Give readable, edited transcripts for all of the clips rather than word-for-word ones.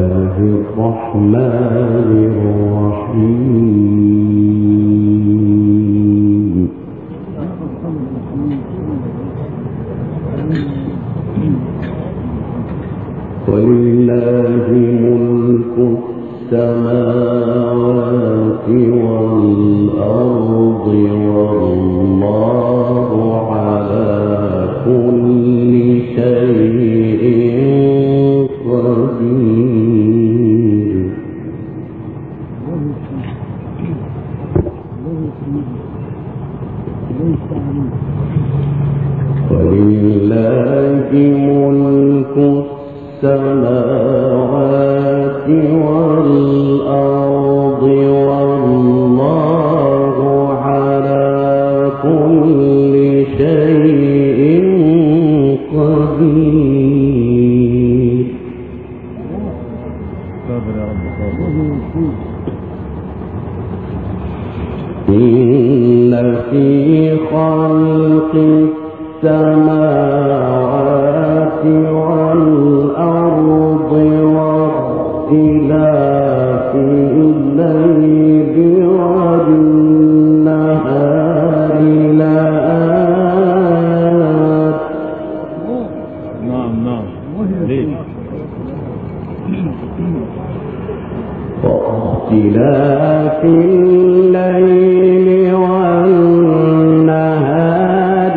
الله الرحمن الرحيم ولله ملك السماوات والأرض والله على كل شيء قدير ولله ملك السماوات والأرض والله على كل شيء قدير. إن في خلق السماوات والأرض واختلاف الليل والنهار لآيات واختلاف الليل والنهار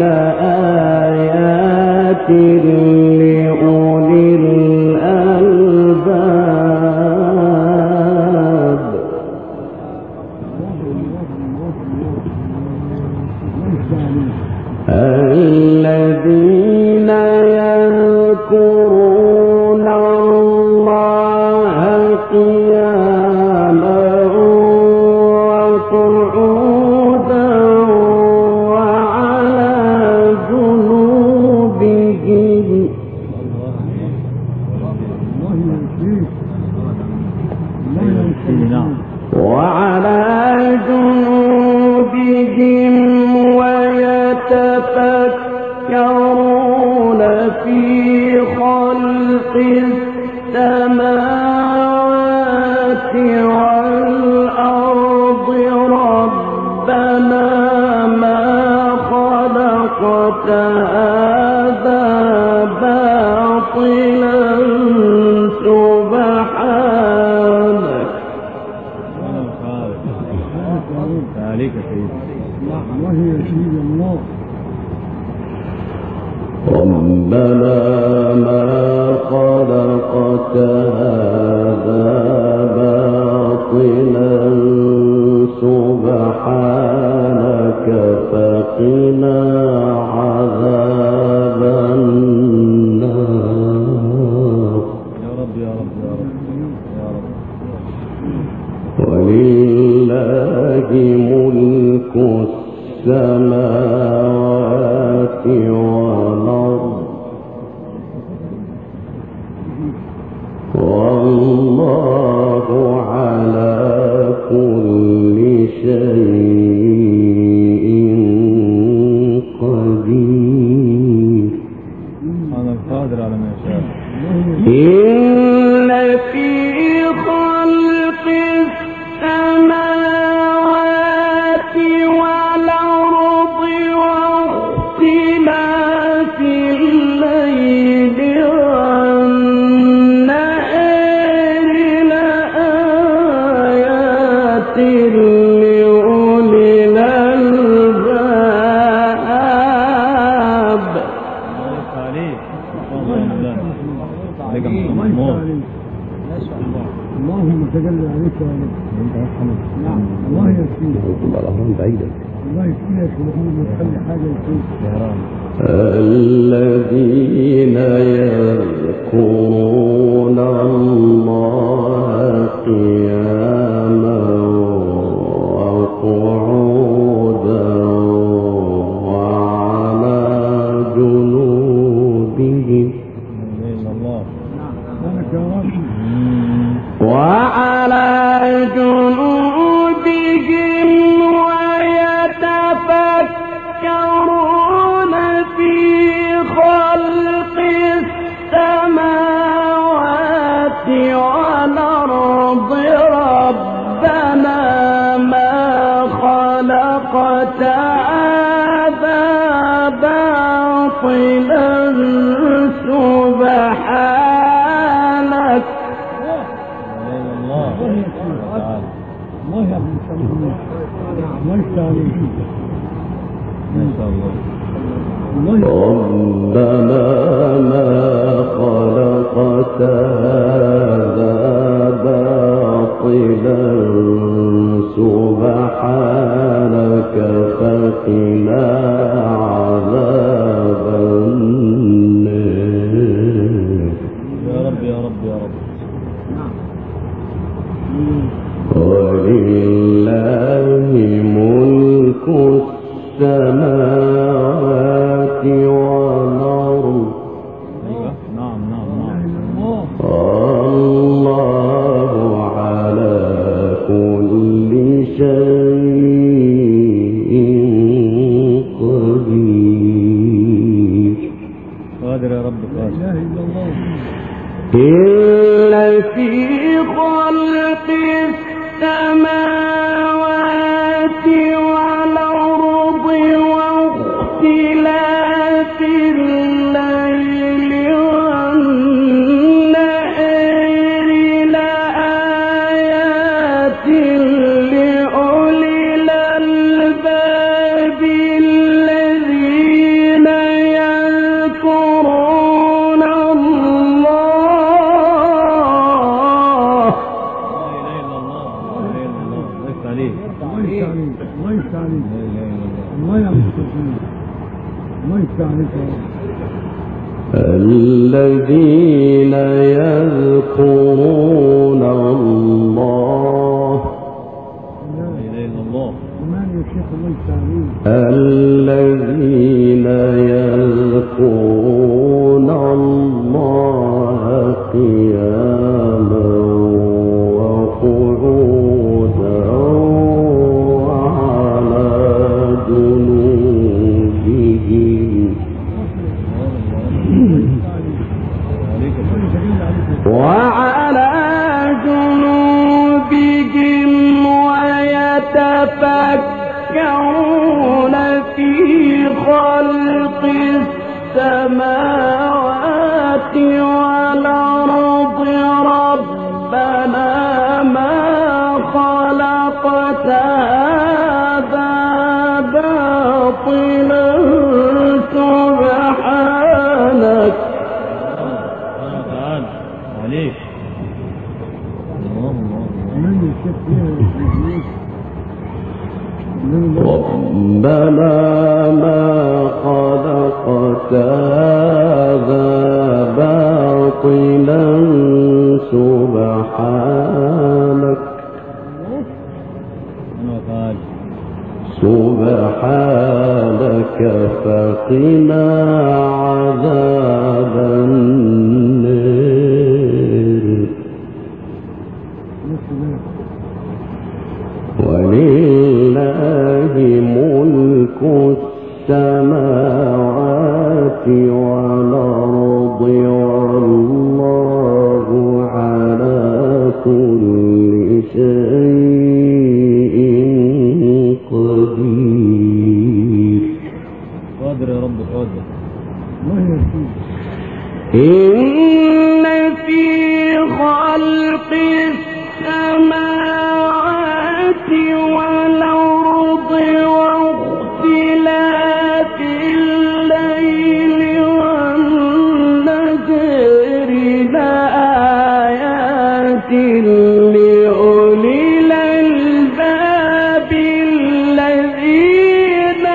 لآيات لأولي الألباب. الذين يذكرون الله قياما وقعودا وعلى جنوبهم ويتفكرون في خلق السماوات والأرض ربنا ما خلقت هذا باطلا سبحانك. عليك سيدي الله يا سيدي الله. ربنا ما خلقت هذا باطلا سبحانك فقنا عذاب النار. يا رب يا رب يا رب يا رب. ولله ملك السماوات والأرض والله على كل شيء قدير. أنا القادر على ما يشاء. إن في خلق السماوات والأرض واختلاف الليل والنهار لآيات لأولي الألباب. اللهم تجلى عليك يا رب. نعم الله يكفيك. الله يكفيك محمد تخلي حاجه يكفيك. الذين يذكرون الله قياما وقعودا وعلى جنوبهم وعلى جنوبهم ويتفكرون في خلق السماوات سبحانك الله تعالى الله يحمد الله يستعين ما شاء الله ربنا ما خلقت هذا باطلا سبحانك فقنا عذاب النار يا رب يا رب يا رب ولله ملك السماوات والأرض ايوه نعم نعم نعم الله على كل شيء قدير قادر يا رب لا قادر اله الا الله إلا في خلق السماوات والأرض واختلاف الليل والنهار لآيات لأولي الألباب الذين يذكرون الله الله يستعين الله يستعين الله يستعين الذين يذكرون الله كمان يا شيخ الله يستعين الذين يذكرون الله قياما وقعودا وعلى جنوبهم وعلى جنوبهم ويتفكرون في خلق السماوات والأرض ربنا ما خلقت هذا باطلا سبحانك عليك كمان يا شيخ ربنا ما خلقت هذا باطلا سبحانك فقنا عذاب النار ولله ملك السماوات والأرض والله على كل شيء قدير قادر يا رب قادر الله يستعين إن في خلق السماوات والأرض واختلاف الليل والنهار لآيات لأولي الألباب الذين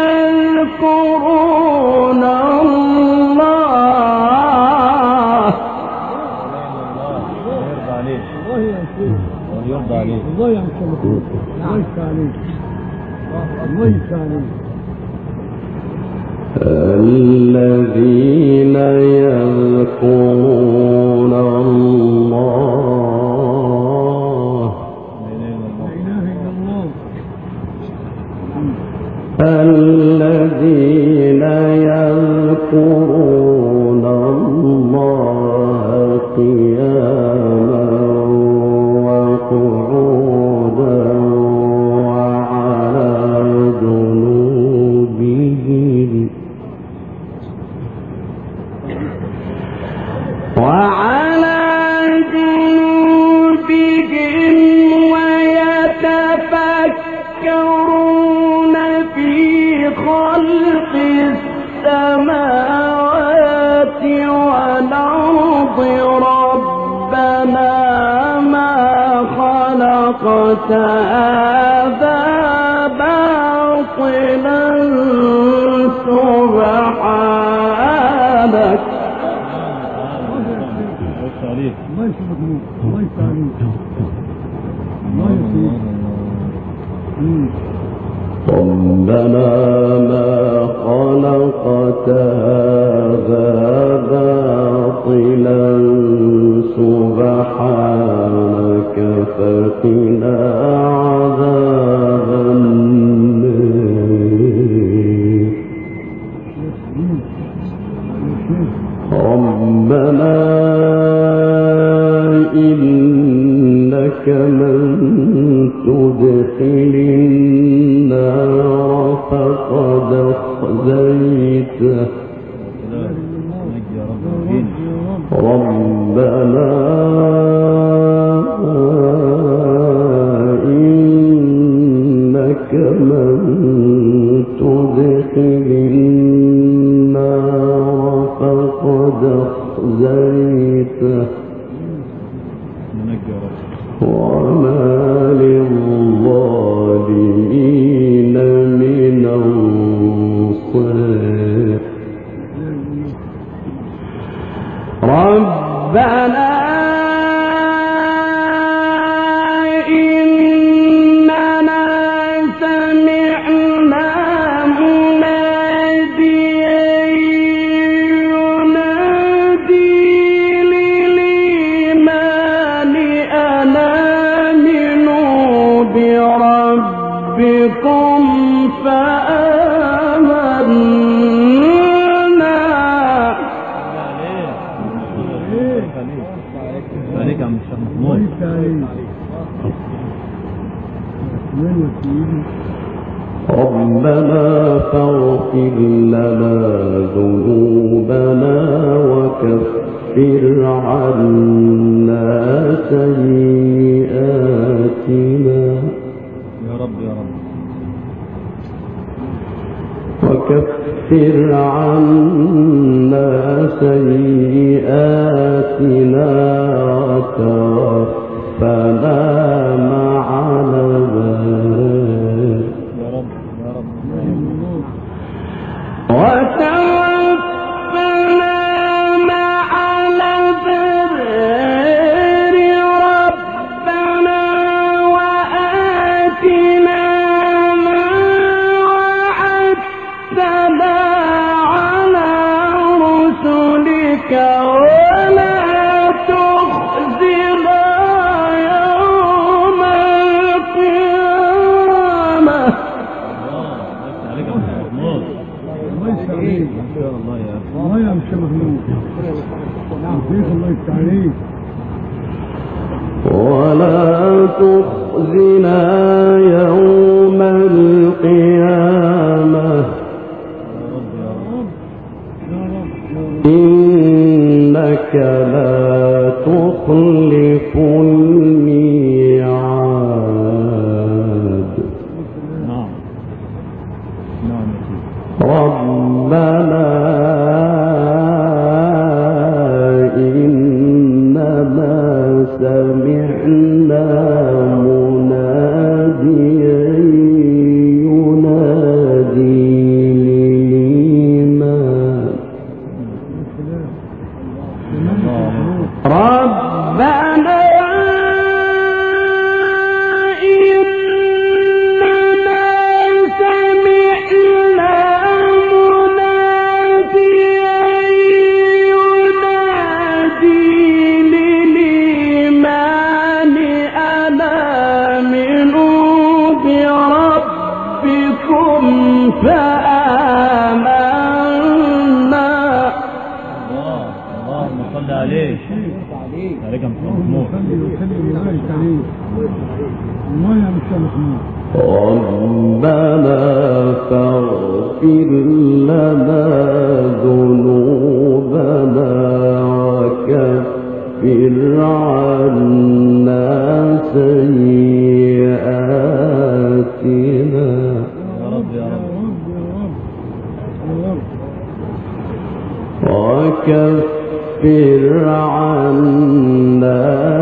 يذكرون الله يرضى عليك الله يستعين يرضى عليك الله يستعين الله يستعين الله يستعين الذين يذكرون الله لا اله الا الله الذين يذكرون الله قياما وقعودا وعلى جنوبهم وعلى جنوبهم ويتفكرون في خلق السماوات والأرض ربنا ما خلقت هذا باطلا سبحانك. الله يسلمك نور، الله يسلمك، الله يسلمك. ربنا ما خلقت هذا باطلا سبحانك فقنا عذاب النار. ربنا إنك من تدخل النار فقد أخزيته. ربنا إنك من تدخل النار فقد أخزيته وما للظالمين من أنصار. ربنا إننا سمعنا مناديا ينادي للإيمان أن آمنوا بربكم فآمنا. عليك عم الشيخ محمود. ربنا فاغفر لنا ذنوبنا وكفر عنا سيئاتنا يا رب يا رب. وكفر عنا سيئاتنا وتوفنا مع الأبرار. يا رب يا رب. وتوفنا مع الأبرار. ربنا وآتنا ما وعدتنا على رسلك ولا تخزنا يوم القيامة. عليك عم الشيخ محمود. الله يسلمك. ان شاء الله يا اخي. الله يا مشي محمود. فيك الله يستعينك. ولا تخزنا يوم القيامة إنك لا تخلف الميعاد. نعم نعم يا سيدي. ربنا إننا سمعنا مناديا ينادي للإيمان. ربنا إننا سمعنا مناديا ينادي للإيمان أن آمنوا بربكم فآمنا. اللهم صل عليك. عليك عم الشيخ محمود. الله يا مشي محمود. ربنا فاغفر لنا ذنوبنا وكفر عنا سيئاتنا وكفر عنا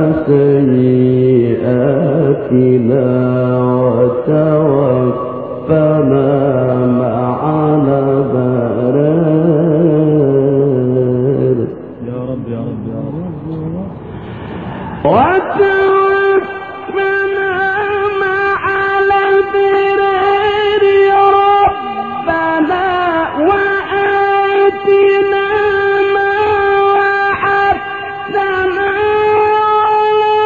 سيئاتنا وتوفنا مع الأبرار يا رب يا رب يا رب وتوفنا مع الأبرار ربنا وآتنا ما وعدتنا على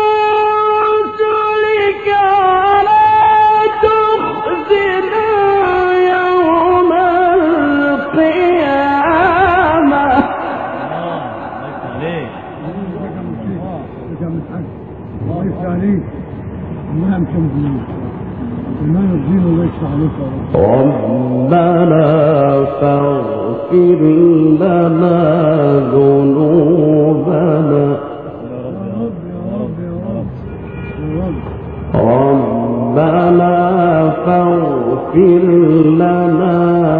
رسلك ولا تخزنا يوم القيامة. الله يفتح عليك. الله يمكن فيك. إيمان الدين الله يفتح عليك يا رب. ربنا فاغفر لنا ذنوبنا ربنا فاغفر لنا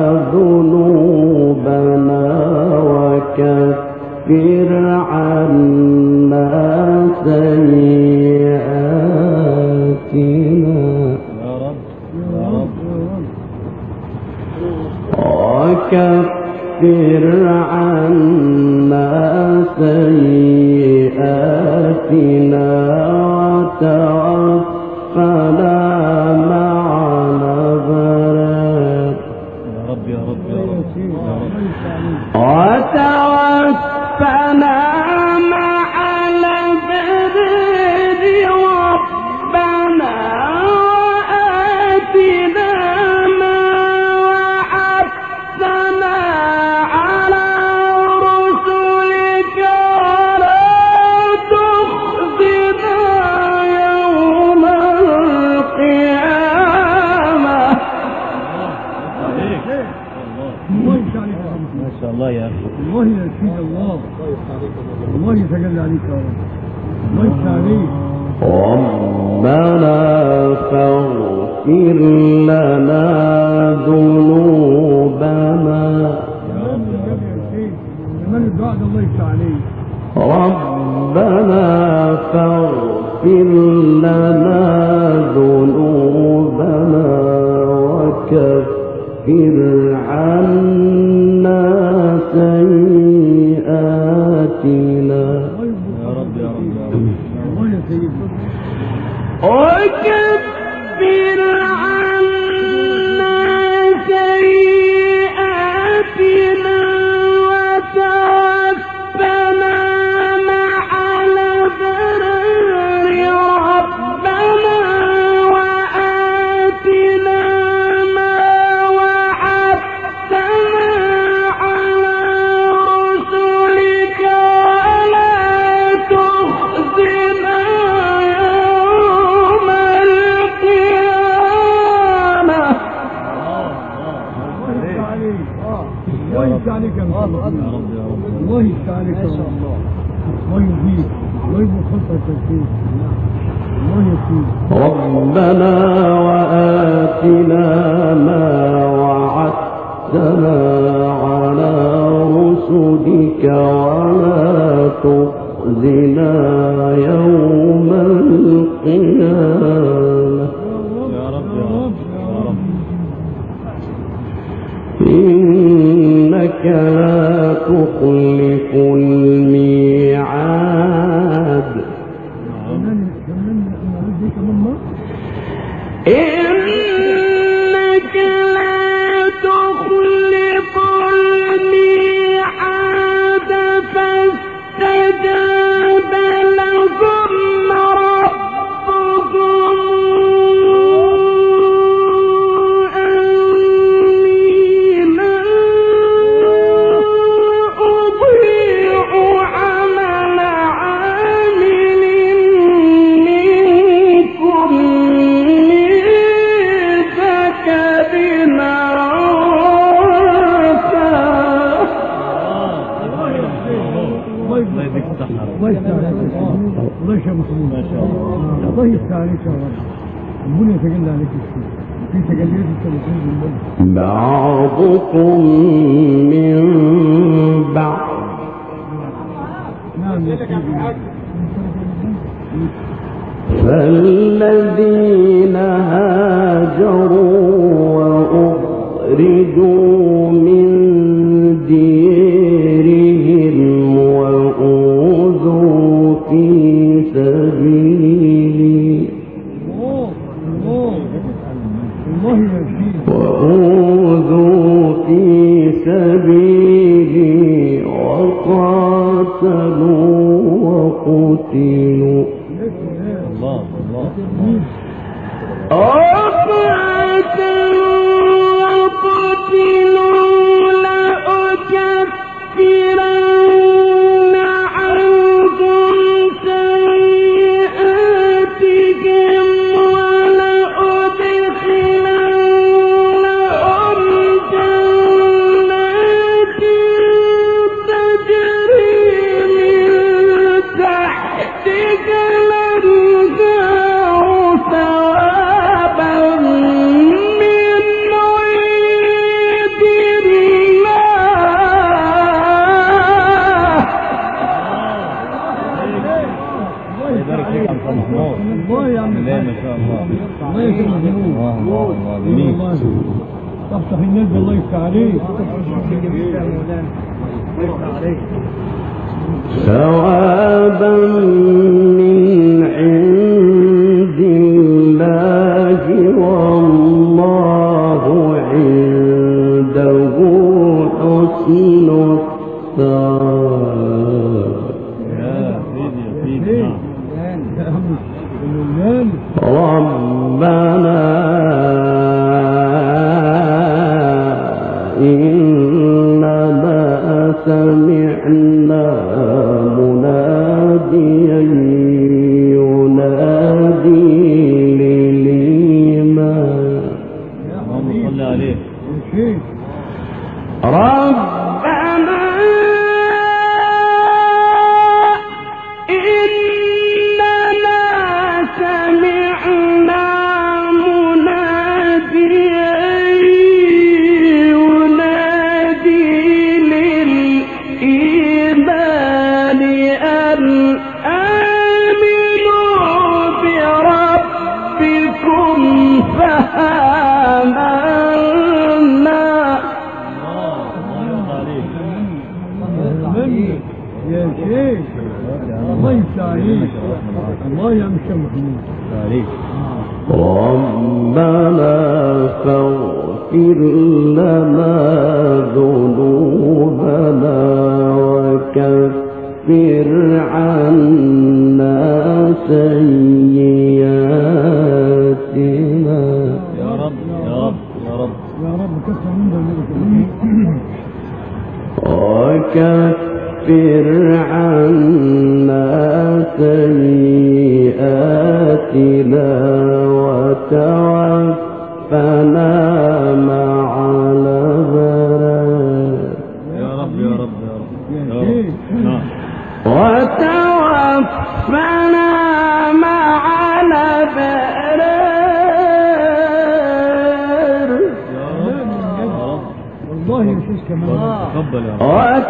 ذنوبنا وكفر عنا سيئاتنا وكفر عنا سيئاتنا وتوفنا مع الأبرار يا رب يا رب يا رب وتوفنا مع الأبرار ربنا وآتنا ما وعدتنا على رسلك ولا تخزنا يوم القيامة. الله يفتح عليك يا رب. ما شاء الله يا أخي الله يزيد الله. الله يتجلى عليك يا رب. الله يفتح عليك. ربنا فاغفر لنا ذنوبنا كمان الدعاء ده الله يفتح عليك. ربنا فاغفر لنا ذنوبنا وكفر عنا سيئاتنا يا رب يا رب يا رب الله يا سيدي. وكفر عنا سيئاتنا وتوفنا مع الأبرار ربنا وآتنا ما وعدتنا على رسلك ولا تخزنا يوم القيامة. الله يفتح عليك يا محمد. يا رب يا رب الله يفتح عليك يا رب. الله يهديك. الله يبقى خلطك يا سيدي. الله يسير. ربنا وآتنا ما وعدتنا على رسلك ولا تخزنا يوم القيامة يا رب يا رب يا رب إنك لا تخلف الميعاد. إنك لا تخلف الميعاد فاستجاب لهم ربهم أني لا أضيع الله يفتح عليك الله يشفى محمود ما شاء الله الله يفتح عليك يا رب ربنا يتجلى عليك الشيء في تجليات التلفزيون بالله بعضكم من بعض نعم يا سيدي فالذين هاجروا وأخرجوا من ديرهم وأوذوا في سبيلي وقاتلوا وقتلوا تفتح النجم الله يفتح عليك ثوابا من عند الله والله عنده حسن الثواب ربنا إنما سمعنا مناديا ينادي للإيمان اللهم صل عليه ربنا الله يا مشا محمود ربنا فاغفر لنا ذنوبنا وكفر عنا سيئاتنا يا رب يا رب يا رب يا رب كفر عنا وكفر عنا سيئاتنا وتوفنا مع الأبرار يا رب يا رب يا رب وتوفنا مع الأبرار والله يشوش كمان تفضل يا رب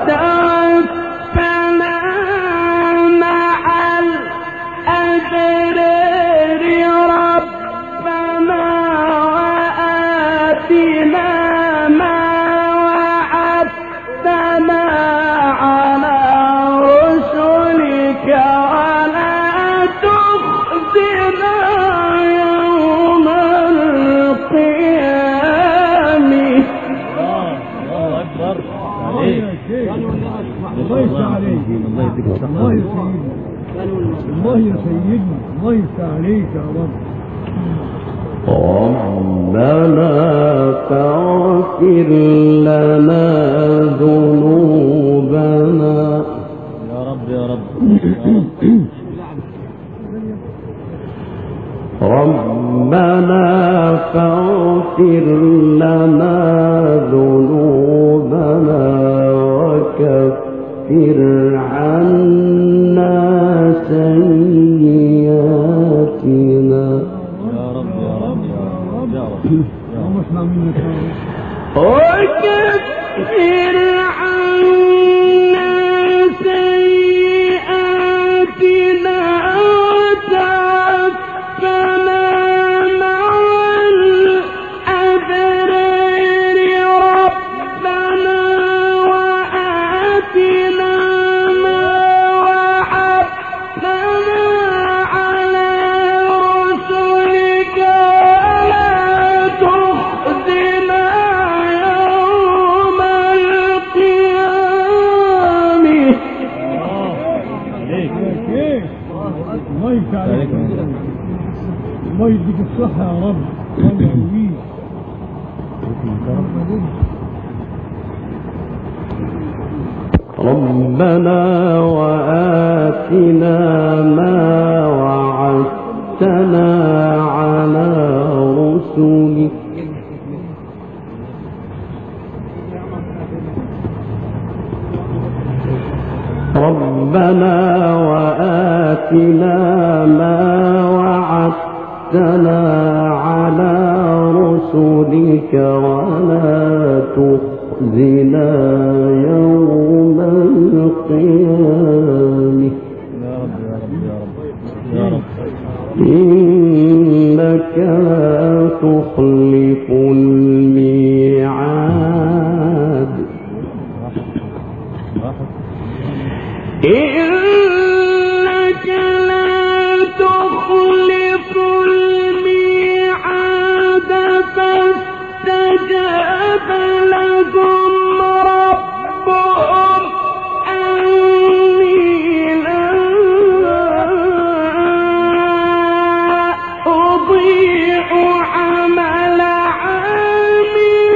وتوفنا مع الأبرار ربنا وآتنا ما وعدتنا على رسلك ولا تخزنا يوم القيامة الله أكبر عليك الله يفتح عليك الله يا سيدي الله يا سيدنا الله يفتح عليك يا رب ربنا فاغفر لنا ذنوبنا يا رب يا رب ربنا فاغفر لنا ذنوبنا وكفر عنا عليك. الله يفتح عليك. الله يديك الصحة يا رب. الله يقويك. ربنا وآتنا ما وعدتنا على رسلك ربنا وآتنا ما وعدتنا على رسلك ولا تخزنا يوم القيامة إنك لا تخلف الميعاد إنك لا تخلف الميعاد فاستجاب لهم ربهم أني لا أضيع عمل عامل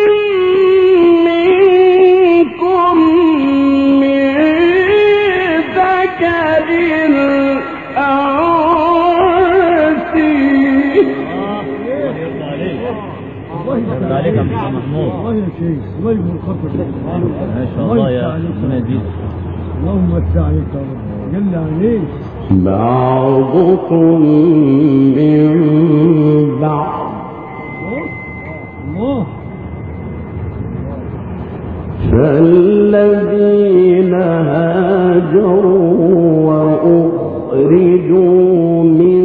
منكم من ذكر أو أنثى الله عليك يا محمود. الله يا شيخ. الله يبارك خاطرك. ما شاء الله يا ربنا يزيدك. اللهم وسع عليك يا رب. جل عليك. بعضكم من بعض الله. فالذين هاجروا وأخرجوا من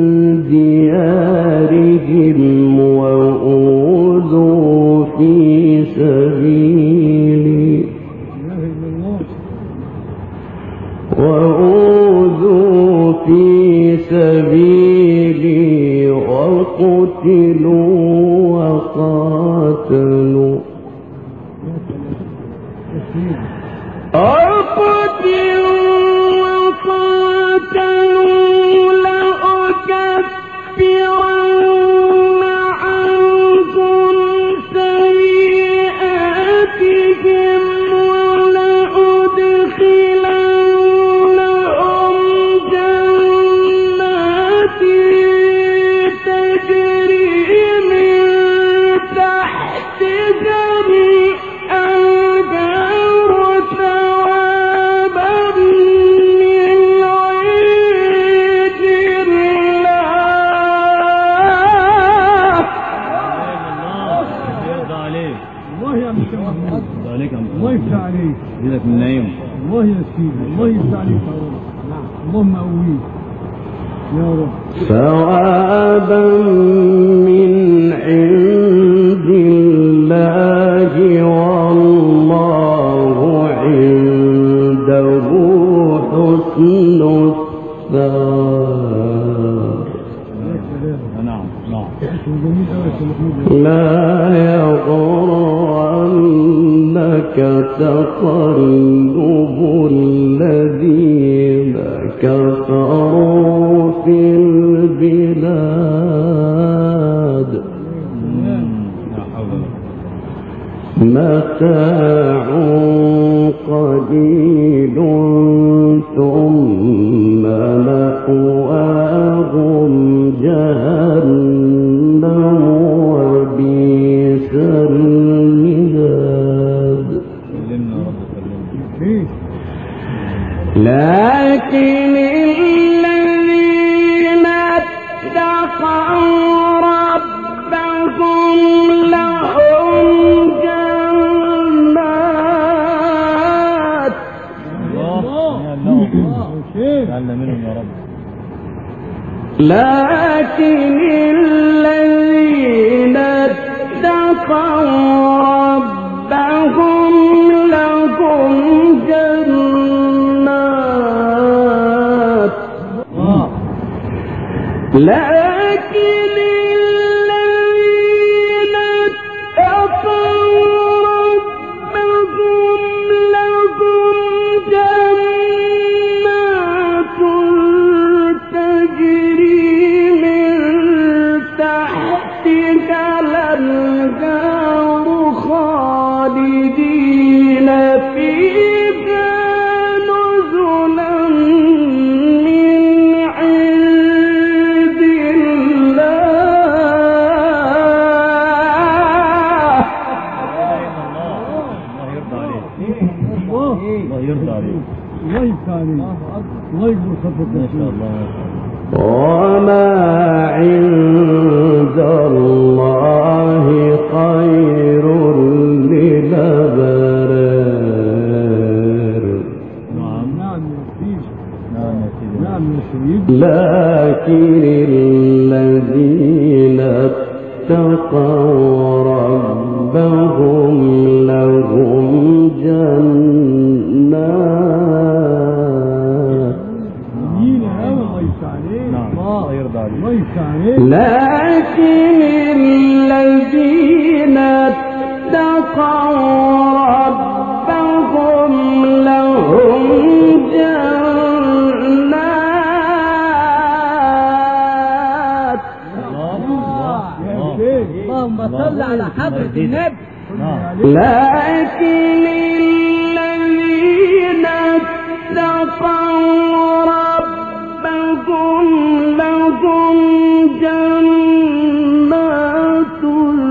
ديارهم وأوذوا في سبيلي وقتلوا وقاتلوا لأكفرن عنكم سيئاتهم ولأدخلنهم جنات تجري من تحتها الأنهار ثوابا من عند الله. الله يا محمد. عليك يا الله يفتح عليك. يزيدك من نايم. الله يا سيدي. الله يفتح عليك يا رب. اللهم قويك يا رب. ثوابا من عند الله والله عنده حسن الثواب. نعم نعم. جميل قوي يا محمود. لا يغرنك تقلب الذين كفروا في البلاد لا حول متاع قليل ثم مأواهم جهنم وبئس المهاد. سلمنا رب سلمنا. ايه لكن الذين اتقوا ربهم لهم جنات الله يا الله. تعالنا منهم يا رب. لكن الذين اتقوا ربهم لهم جنات لكن الذين اتقوا ربهم لهم جنات الله يقبل خطوة ما شاء الله. وما عند الله خير للأبرار. نعم نعم يا سيدي. نعم يا سيدي. نعم يا سيدي. لكن الذين اتقوا ربهم لهم جنات. يجينا الله يسعدك. نعم الله يرضى عليك. الله يسعدك. لكن الذين اتقوا ربهم لهم جنات. اللهم صل على حضرة النبي. لكن الذين اتقوا ربهم لهم جنات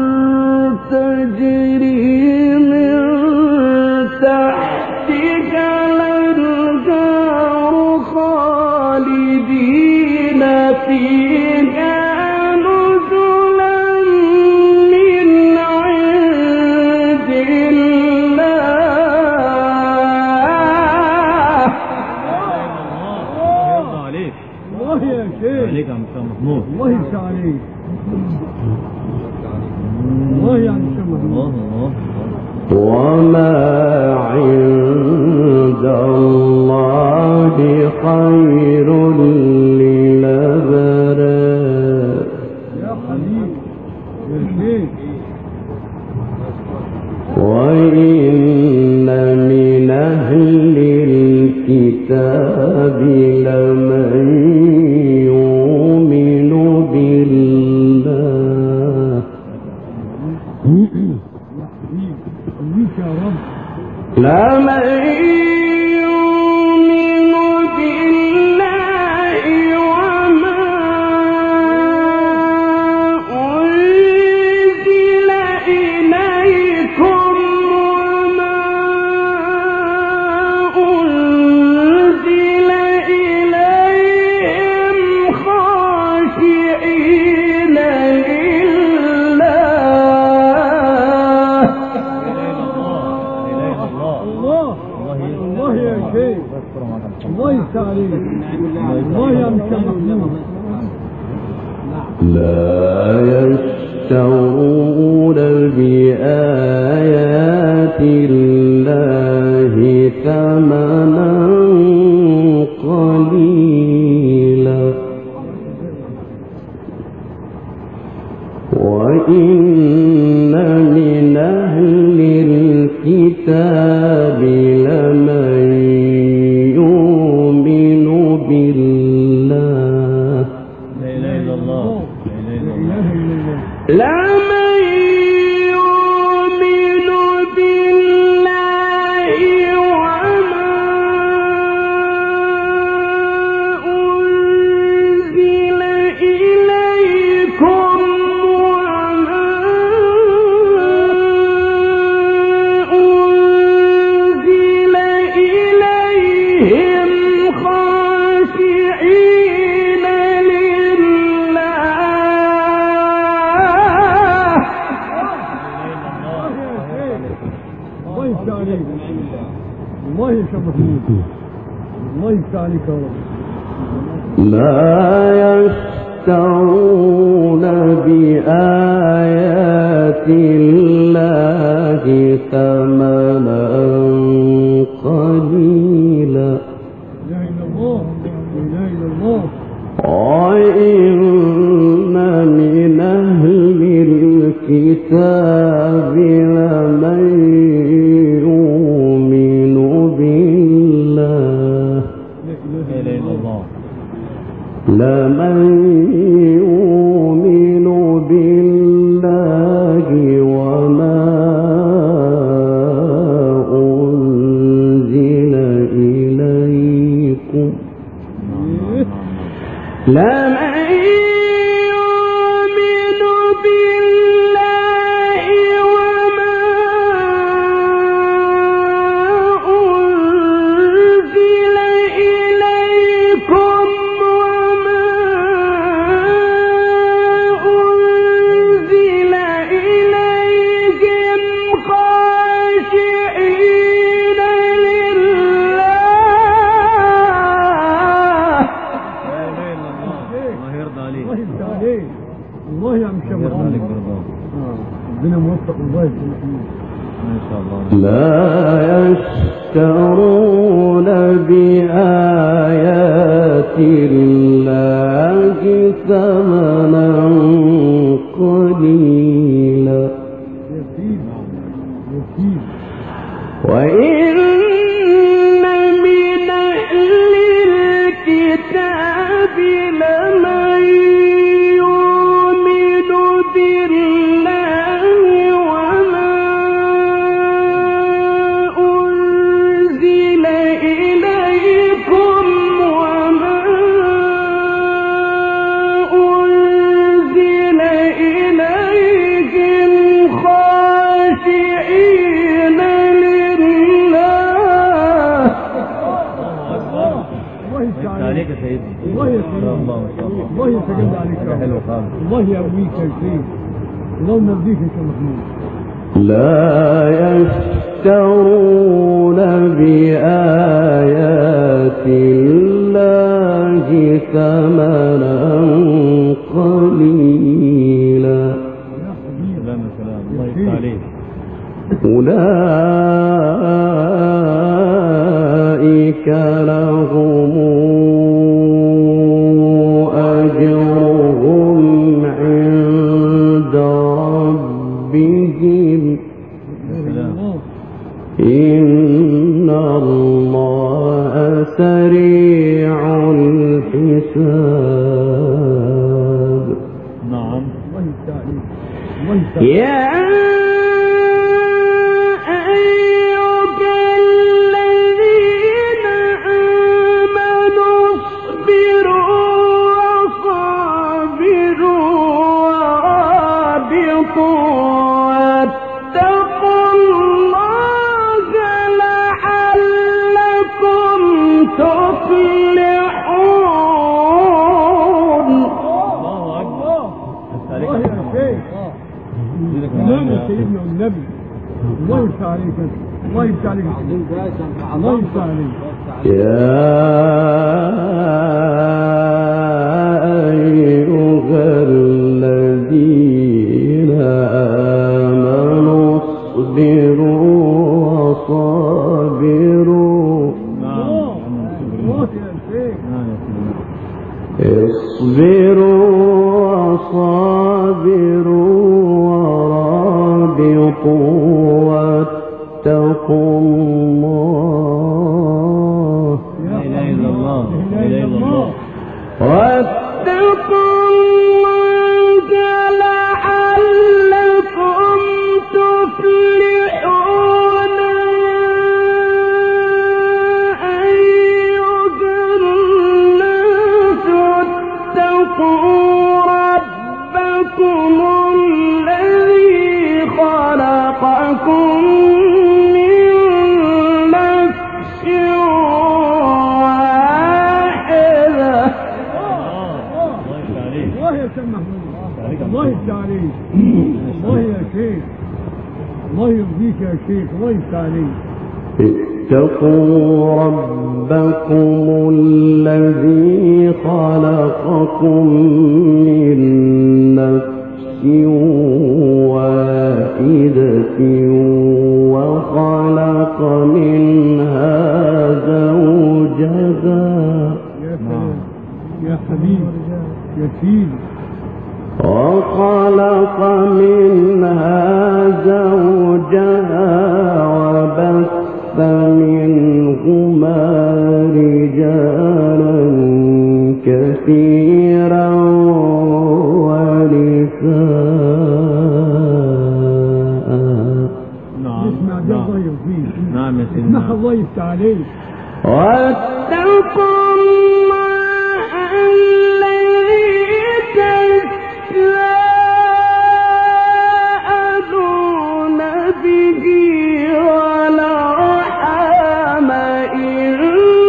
تجري من تحتها الأنهار خالدين فيها نزلا من عند الله. يرضى عليك. الله يا شيخ. عليك يا مستر محمود. الله يسعدك. الله يا مستر محمود. وما عند الله خير للأبرار. يا حبيبي يا شيخ. وإن من أهل الكتاب لمن يؤمن بالله. يا حبيبي خليك يا رب. لمن يؤمن بالله وما أنزل إليكم وما أنزل إليهم خاشعين لله. الله يا شيخ. الله يسعدك. الله يا مستر محمود. لا يشترون بآيات الله ثمنا قليلا وإن من أهل الكتاب لمن يؤمن بالله. لا إله إلا الله. لا إله إلا الله. لمن يؤمن بالله وما أنزل إليكم وما أنزل إليهم خاشعين لله. الله يسعدك. الله يشرفك. الله يسعدك يا رب. لا يشترون بآيات الله ثمنا قليلا لا إله إلا الله. لا إله إلا الله. وإن من أهل الكتاب لمن يؤمن بالله. لا لا إله إلا الله. لمن يؤمن بالله وما أنزل إليكم. لمن يؤمن بالله وما أنزل إليكم الله يا عم الشيخ محمود. ربنا موفق والله يا شيخ محمود. ما شاء الله. لا يشترون بآيات الله ثمنا قليلا وإن من أهل الكتاب لمن يؤمن بالله وما أنزل إليكم وما أنزل إليهم خاشعين عليك يا سيدنا. الله يا سيدنا. الله يتجلى عليك. حلو خالص. الله يقويك يا شيخ. اللهم يرضيك يا شيخ محمود. لا يشترون بآيات الله ثمنا قليلا سلام سلام. الله يفتح عليك. أولئك لهم أجرهم عند ربهم إن الله سريع الحساب. نعم. الله يفتح عليك. الله يفتح عليك. يا سيدنا والنبي. الله يفتح عليك. الله يفتح عليك. الله يفتح عليك. يا أيها الذين آمنوا اصبروا وصابروا. اصبروا وصابروا واتقوا الله. لا إله إلا الله. لا إله إلا الله. واتقوا الله لعلكم تفلحون. أيها الناس اتقوا ربكم الذي خلقكم من نفس واحدة. الله يا سيد محمود. الله يفتح عليك. الله يا شيخ. الله يرضيك يا شيخ. الله يفتح عليك. اتقوا ربكم الذي خلقكم من نفس واحدة وخلق منها زوجها. يا حبيبي يا سيدي. وخلق منها زوجها وبث منهما رجالا كثيرا ونساء. اسمع ده الله يرضيك. نعم يا سيدنا. اسمع الله يفتح عليك. واتقوا الله الذي تساءلون به والأرحام إن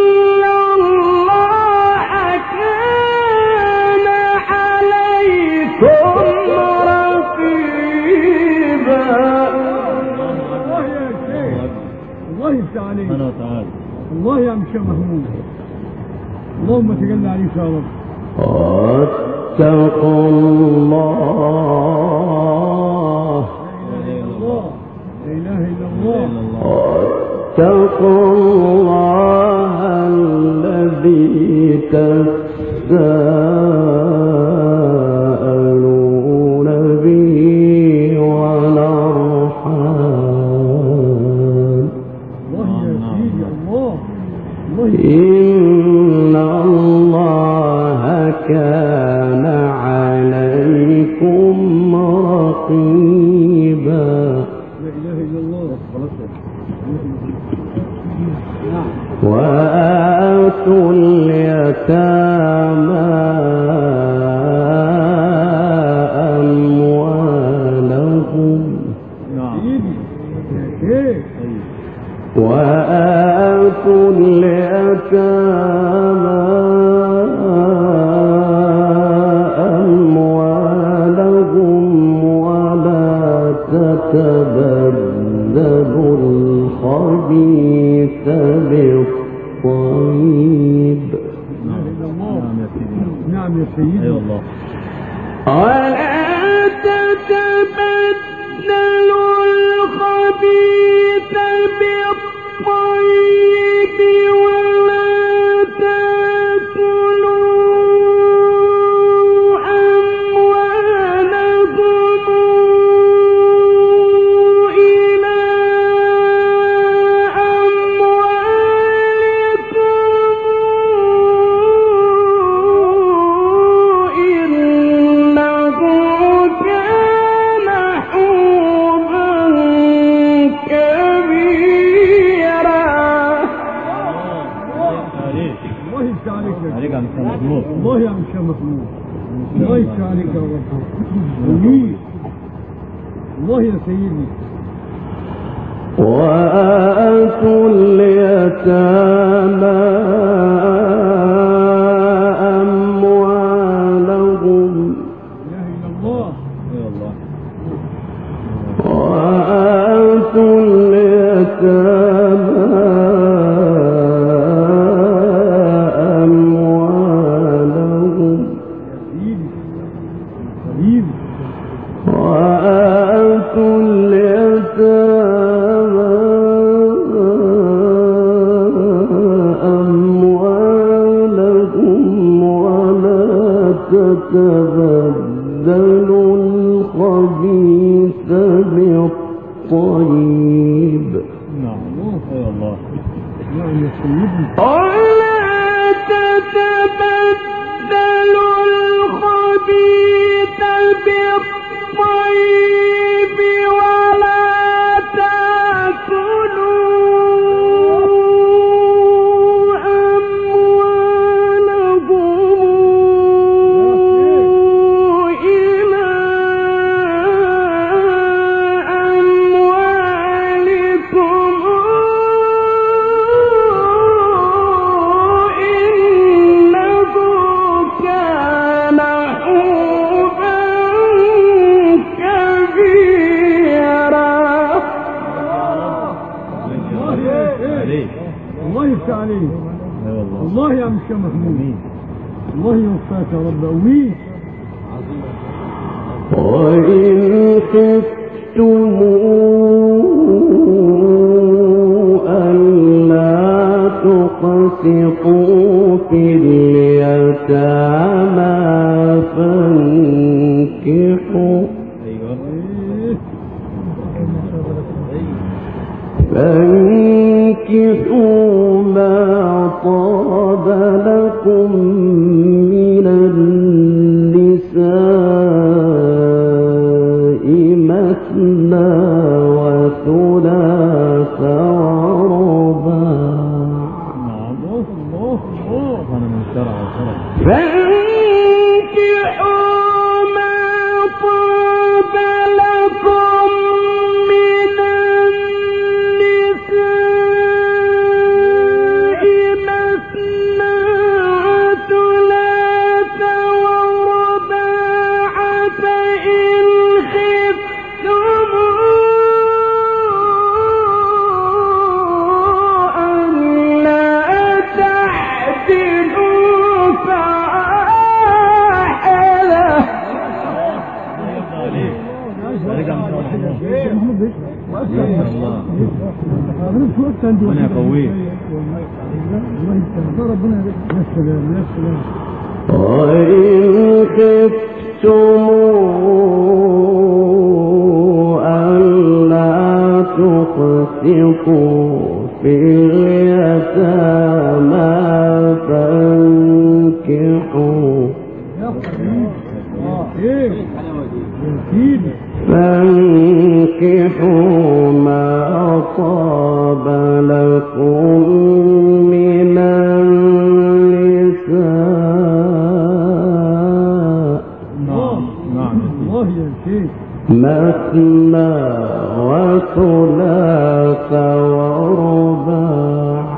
الله كان عليكم رقيبا. الله يا شيخ. الله يفتح عليك. سبحانه وتعالى. الله يا عم الشيخ محمود. اللهم تجلى عليك يا رب. واتقوا الله الذي تساءلون به والأرحام إن الله كان عليكم رقيبا. وآتوا اليتامى أموالهم وآتوا اليتامى أموالهم ولا تتبدلوا الخبيث بالطيب. نعم يا سيدي. اي والله. ولا تتبدلوا الخبيث بالطيب ولا تأكلوا أموالهم إلى الله يا مشا محمود، الله يفتح عليك يا رب. الله يا سيدي. وآتوا اليتامى أموالهم وآتوا اليتامى تتبدلوا الخبيث بالطيب. نعم اي والله. نعم يا سيدي. ولا تتبدلوا الخبيث بالطيب ولا الله يا مشا محمود، الله يوفقك يا رب. أمين. وإن خفتم ألا تقسطوا في اليتامى فانكحوا ما طاب لكم من النساء مثنى وثلاث ورباع. فانكحوا ما طاب لكم من النساء مثنى وثلاث ورباع فإن خفتم ألا تعدلوا فعدلوا انا في وقت عندي ربنا يقويك. الله يستر ربنا يا سلام يا سلام. وإن خفتم ألا تقسطوا في اليتامى فانكحوا ما طاب لكم من النساء مثنى وثلاث ورباع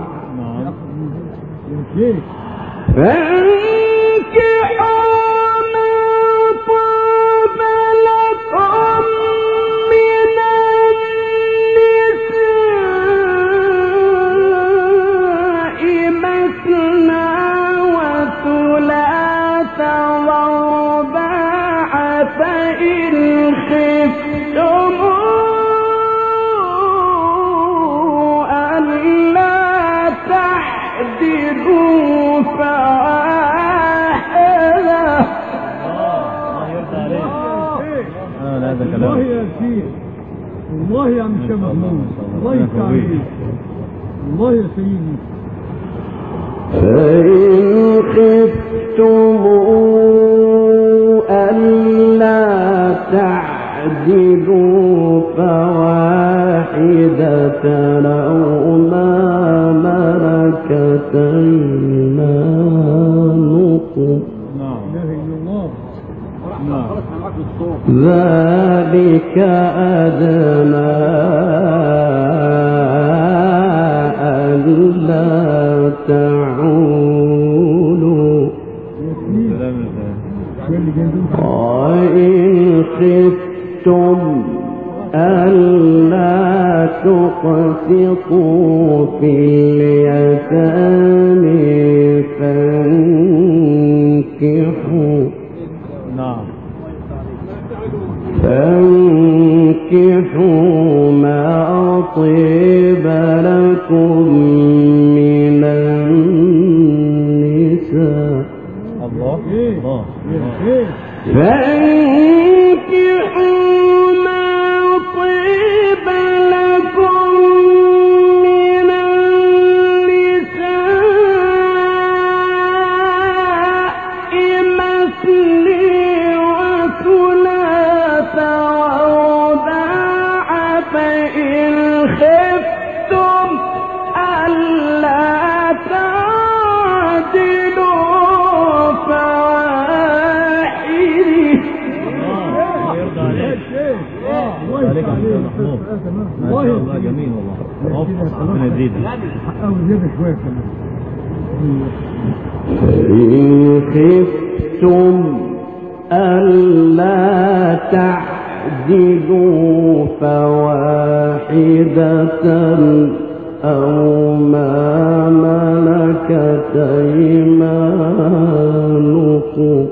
الله يا سيدي والله يا عم شمس الله يسعدك الله يا سيدي. فإن خفتم ألا تعدلوا فواحدة أو ما ملكت أيمانكم ذلك أدنى ألا تعولوا. وإن خفتم ألا تقسطوا في اليتامى فانكحوا ما طيب لكم من النساء فانكحوا ما طيب لكم من النساء مثني وثلاث ورباع فإن خفتم ألا تعدلوا ما شاء الله جميل والله ربنا يزيدك حقه زيادة شوية كمان. فإن خفتم ألا تعدلوا فواحدة أو ما ملكت أيمانكم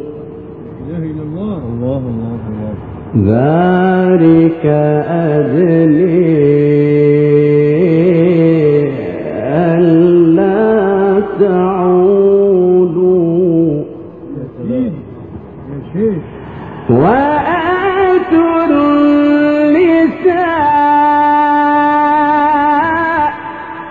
ذلك أدنى ألا تعودوا. وآتوا النساء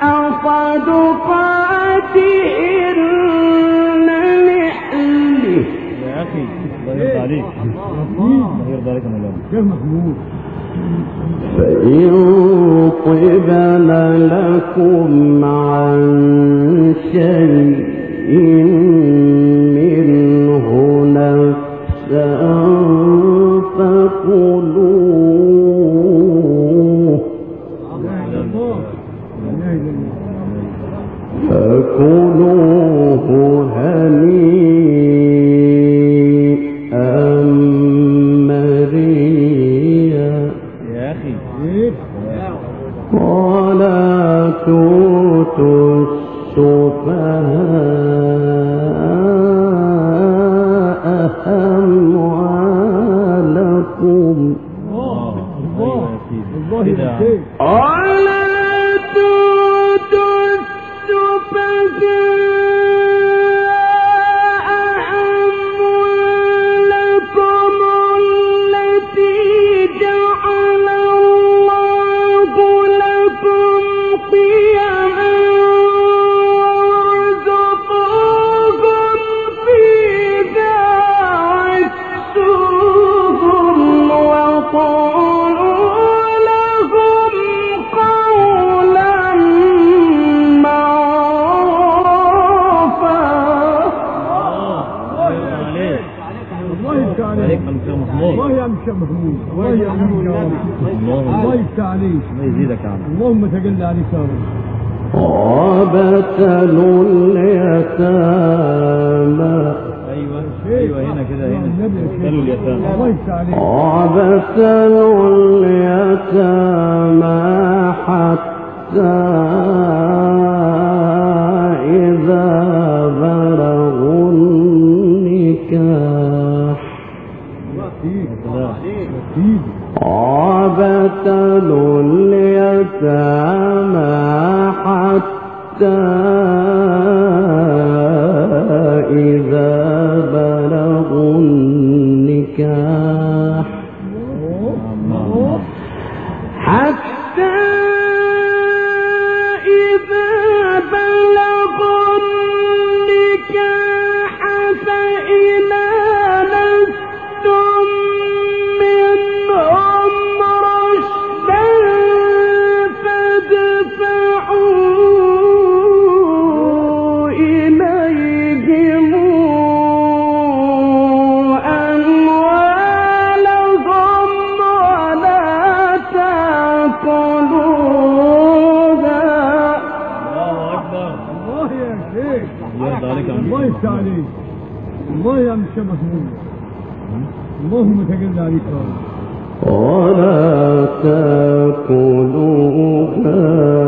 صدقاتهن نحلة. يا أخي الله يرضى عليك الله يرضى عليك يا مولانا شيخ محمود. فإن طبن لكم عن شيء منه نفسا فكلوه هنيئا مريئا. يا أخي ولا تؤتوا السفهاء أموالكم ولا تؤتوا يفتح عليك. عليك يا مشيخ محمود. الله يا مشيخ محمود. الله يعينك يا رب. الله يفتح عليك. الله يزيدك يا عم. اللهم تجلى عليك يا رب. وابتلوا اليتامى. ايوه هنا كده هنا. ابتلوا اليتامى. الله يفتح عليك. وابتلوا اليتامى حتى إذا بلغوا النكاح. وابتلوا اليتامى حتى إذا بلغوا النكاح حتى إذا بلغوا النكاح فإن آنستم منهم رشدا فادفعوا إليهم أموالهم ولا تأكلوها. الله يا شيخ. يرضى عليك يا عم. الله يفتح عليك. الله يا مشيخ محمود. اللهم تجلى عليك يا رب. ولا تأكلوها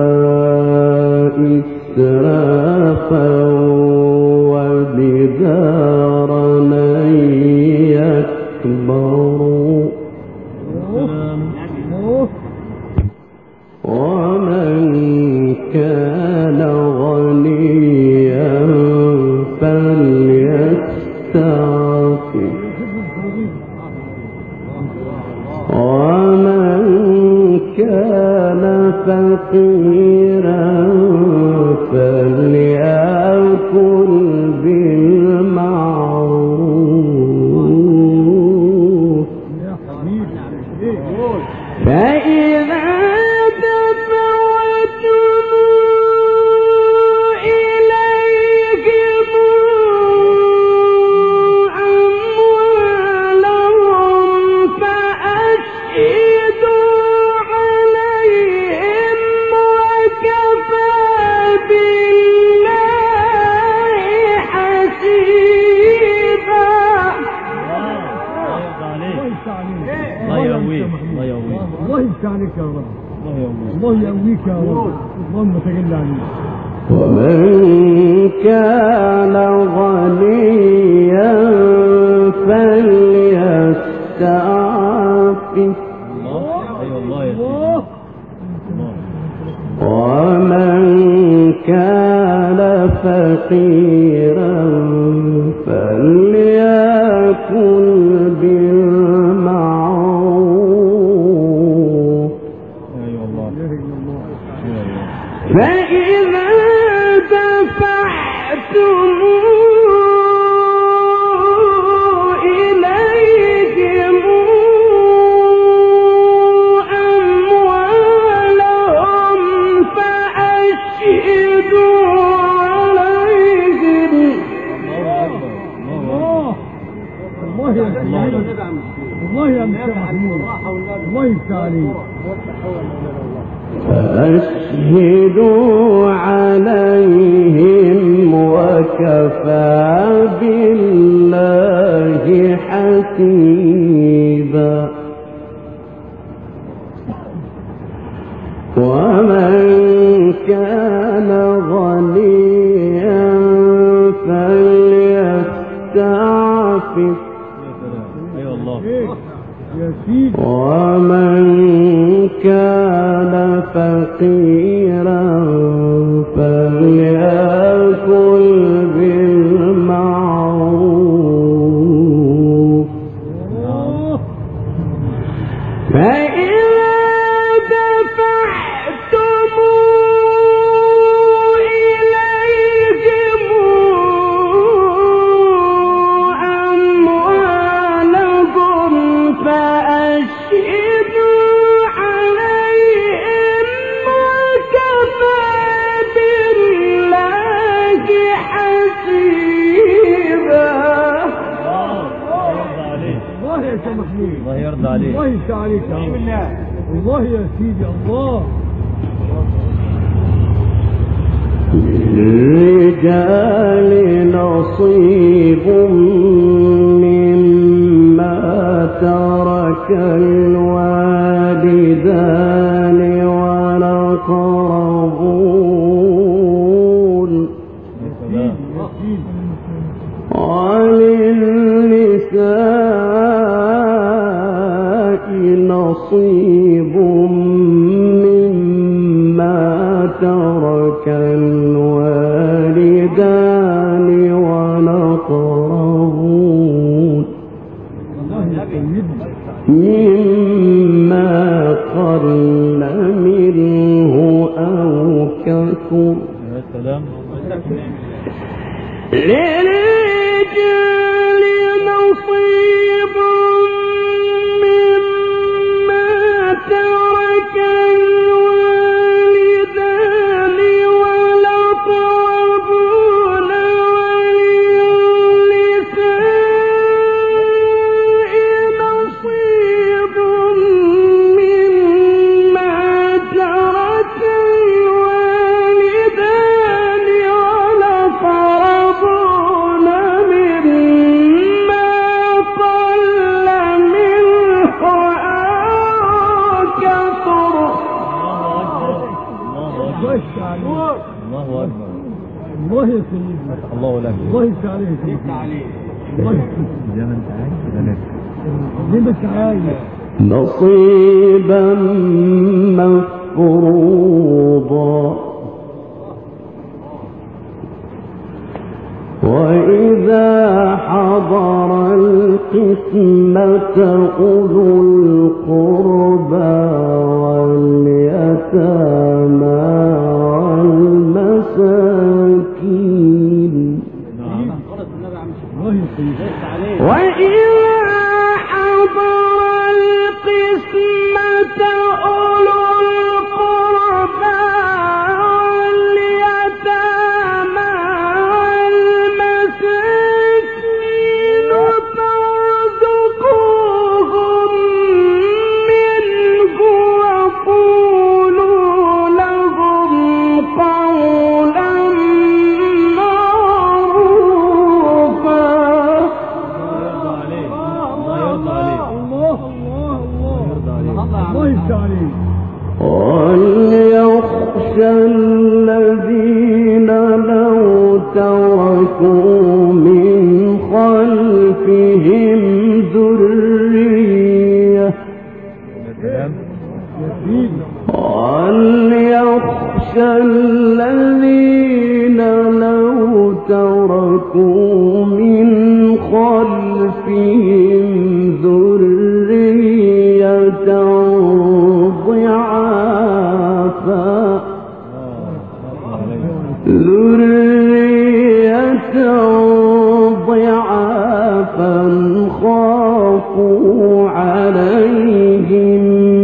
إسرافا وبدارا أن يكبروا ومن كان غنيا فليستعفف ومن كان فقيرا فليأكل بالمعروف فإذا دفعتم إليهم أموالهم فأشهدوا عليهم وكفى بالله حسيبا. الله يقويك. الله يقويك. الله يفتح عليك يا رب. الله يقويك. الله يقويك يا رب. اللهم تجلى عليك. ومن كان غنيا فليستعفف الله يا الله. ومن كان فقيرا فليأكل بالمعروف فإذا دفعتم إليهم أموالهم فأشهدوا عليهم. الله يا الله يا مشيخ محمود. الله يفتح عليك. فأشهدوا عليهم وكفى بالله حسيبا. ومن كان غنيا فليستعفف ومن كان فقيرا فليأكل بالمعروف فإذا دفعتم إليهم أموالهم فأشهدوا عليهم وكفى يا شيخ محمود. الله يرضى عليك. الله يفتح عليك يا رب. الله يا سيدي الله. للرجال نصيب مما ترك الوالدان والأقربون وللنساء نصيب مما ترك الوالدان والأقربون مما قل منه أو كثر. يا سلام. للرجال نصيب مما ترك الوالدان والأقربون وللنساء نصيب مما ترك الوالدان والأقربون مما قل منه أو كثر. الله يفتح عليك. الله أكبر. الله يا سيدي. الله لك. الله يفتح عليك. الله يفتح. زي ما انت عايز كده لك. زي ما انت عايز. نصيبا مفروضا. وإذا حضر القسمة أولو القربى واليتامى والمساكين. الله يا سيدي. وإذا حضر القسمة أولو القربى واليتامى والمساكين فارزقوهم منه وقولوا لهم قولا معروفا. الله يفتح عليك. وليخشى الذين لو تركوا من خلفهم ذرية وليخشى الذين لو تركوا من خلفهم ذرية ضعافا خافوا عليهم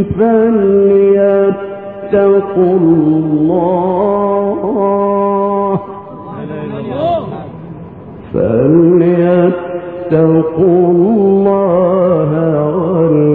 فليتقوا الله وليتقوا الله